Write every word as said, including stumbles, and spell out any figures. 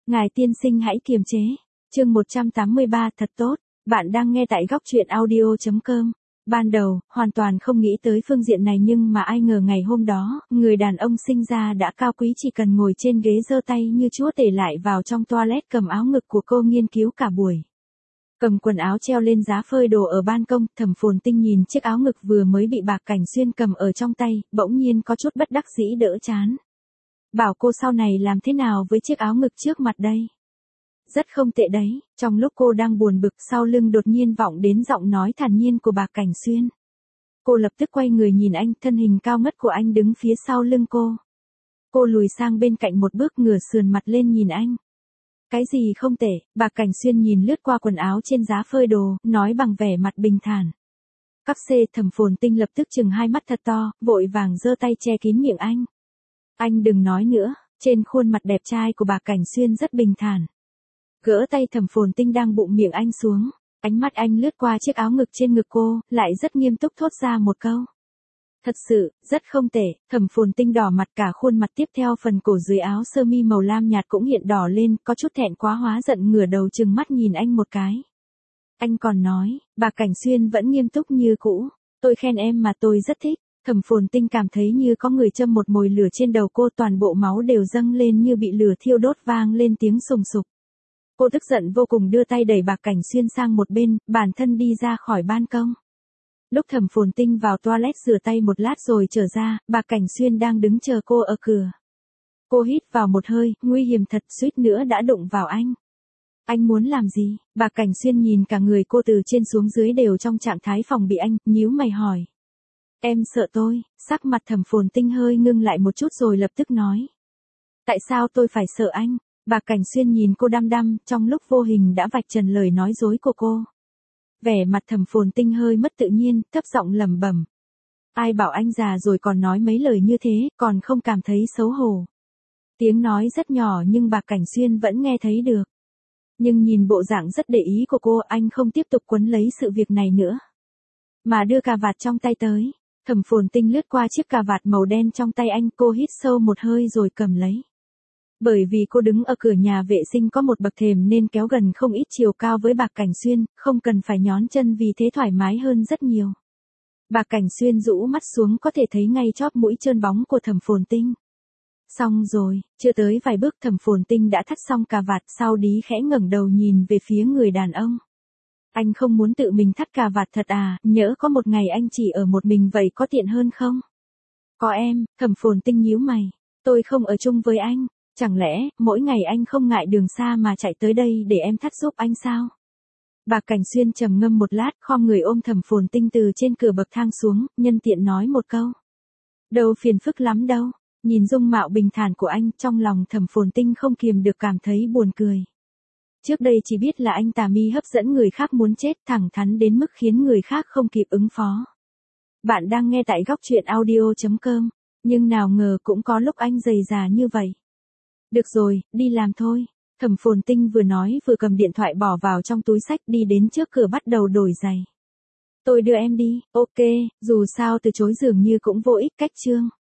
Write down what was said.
Ngài tiên sinh hãy kiềm chế. Chương một trăm tám mươi ba thật tốt. Bạn đang nghe tại góc truyện audio chấm com. Ban đầu, hoàn toàn không nghĩ tới phương diện này nhưng mà ai ngờ ngày hôm đó, người đàn ông sinh ra đã cao quý chỉ cần ngồi trên ghế giơ tay như chúa tể lại vào trong toilet cầm áo ngực của cô nghiên cứu cả buổi. Cầm quần áo treo lên giá phơi đồ ở ban công, Thẩm Phồn Tinh nhìn chiếc áo ngực vừa mới bị Bạc Cảnh Xuyên cầm ở trong tay, bỗng nhiên có chút bất đắc dĩ đỡ chán. Bảo cô sau này làm thế nào với chiếc áo ngực trước mặt đây? Rất không tệ đấy, trong lúc cô đang buồn bực sau lưng đột nhiên vọng đến giọng nói thản nhiên của Bạc Cảnh Xuyên. Cô lập tức quay người nhìn anh, thân hình cao ngất của anh đứng phía sau lưng cô. Cô lùi sang bên cạnh một bước ngửa sườn mặt lên nhìn anh. Cái gì không tệ? Bạc Cảnh Xuyên nhìn lướt qua quần áo trên giá phơi đồ, nói bằng vẻ mặt bình thản. Các xê Thẩm Phồn Tinh lập tức chừng hai mắt thật to, vội vàng giơ tay che kín miệng anh. Anh đừng nói nữa, trên khuôn mặt đẹp trai của Bạc Cảnh Xuyên rất bình thản. Gỡ tay Thẩm Phồn Tinh đang bụng miệng anh xuống, ánh mắt anh lướt qua chiếc áo ngực trên ngực cô, lại rất nghiêm túc thốt ra một câu. Thật sự, rất không tệ. Thẩm Phồn Tinh đỏ mặt cả khuôn mặt, tiếp theo phần cổ dưới áo sơ mi màu lam nhạt cũng hiện đỏ lên, có chút thẹn quá hóa giận ngửa đầu trừng mắt nhìn anh một cái. Anh còn nói, Bạc Cảnh Xuyên vẫn nghiêm túc như cũ, tôi khen em mà tôi rất thích. Thẩm Phồn Tinh cảm thấy như có người châm một mồi lửa trên đầu cô, toàn bộ máu đều dâng lên như bị lửa thiêu đốt, vang lên tiếng sùng sục. Cô tức giận vô cùng đưa tay đẩy Bạc Cảnh Xuyên sang một bên, bản thân đi ra khỏi ban công. Lúc Thẩm Phồn Tinh vào toilet rửa tay một lát rồi trở ra, Bạc Cảnh Xuyên đang đứng chờ cô ở cửa. Cô hít vào một hơi, nguy hiểm thật, suýt nữa đã đụng vào anh. Anh muốn làm gì? Bạc Cảnh Xuyên nhìn cả người cô từ trên xuống dưới đều trong trạng thái phòng bị anh, nhíu mày hỏi. Em sợ tôi? Sắc mặt Thẩm Phồn Tinh hơi ngưng lại một chút rồi lập tức nói. Tại sao tôi phải sợ anh? Bạc Cảnh Xuyên nhìn cô đăm đăm, trong lúc vô hình đã vạch trần lời nói dối của cô. Vẻ mặt Thẩm Phồn Tinh hơi mất tự nhiên, thấp giọng lẩm bẩm. Ai bảo anh già rồi còn nói mấy lời như thế, còn không cảm thấy xấu hổ. Tiếng nói rất nhỏ nhưng Bạc Cảnh Xuyên vẫn nghe thấy được. Nhưng nhìn bộ dạng rất để ý của cô, anh không tiếp tục quấn lấy sự việc này nữa, mà đưa cà vạt trong tay tới. Thẩm Phồn Tinh lướt qua chiếc cà vạt màu đen trong tay anh, cô hít sâu một hơi rồi cầm lấy. Bởi vì cô đứng ở cửa nhà vệ sinh có một bậc thềm nên kéo gần không ít chiều cao với Bạc Cảnh Xuyên, không cần phải nhón chân, vì thế thoải mái hơn rất nhiều. Bạc Cảnh Xuyên rũ mắt xuống, có thể thấy ngay chóp mũi trơn bóng của Thẩm Phồn Tinh. Xong rồi, chưa tới vài bước Thẩm Phồn Tinh đã thắt xong cà vạt, sau đí khẽ ngẩng đầu nhìn về phía người đàn ông. Anh không muốn tự mình thắt cà vạt thật à? Nhỡ có một ngày anh chỉ ở một mình vậy có tiện hơn không? Có em. Thẩm Phồn Tinh nhíu mày. Tôi không ở chung với anh. Chẳng lẽ, mỗi ngày anh không ngại đường xa mà chạy tới đây để em thắt giúp anh sao? Bạc Cảnh Xuyên trầm ngâm một lát, khom người ôm Thẩm Phồn Tinh từ trên cửa bậc thang xuống, nhân tiện nói một câu. Đâu phiền phức lắm đâu. Nhìn dung mạo bình thản của anh, trong lòng Thẩm Phồn Tinh không kiềm được cảm thấy buồn cười. Trước đây chỉ biết là anh tà mi hấp dẫn người khác muốn chết, thẳng thắn đến mức khiến người khác không kịp ứng phó. Bạn đang nghe tại góc truyện audio chấm com, nhưng nào ngờ cũng có lúc anh dày dà như vậy. Được rồi, đi làm thôi. Thẩm Phồn Tinh vừa nói vừa cầm điện thoại bỏ vào trong túi xách, đi đến trước cửa bắt đầu đổi giày. Tôi đưa em đi. Ok, dù sao từ chối dường như cũng vô ích, cách chương.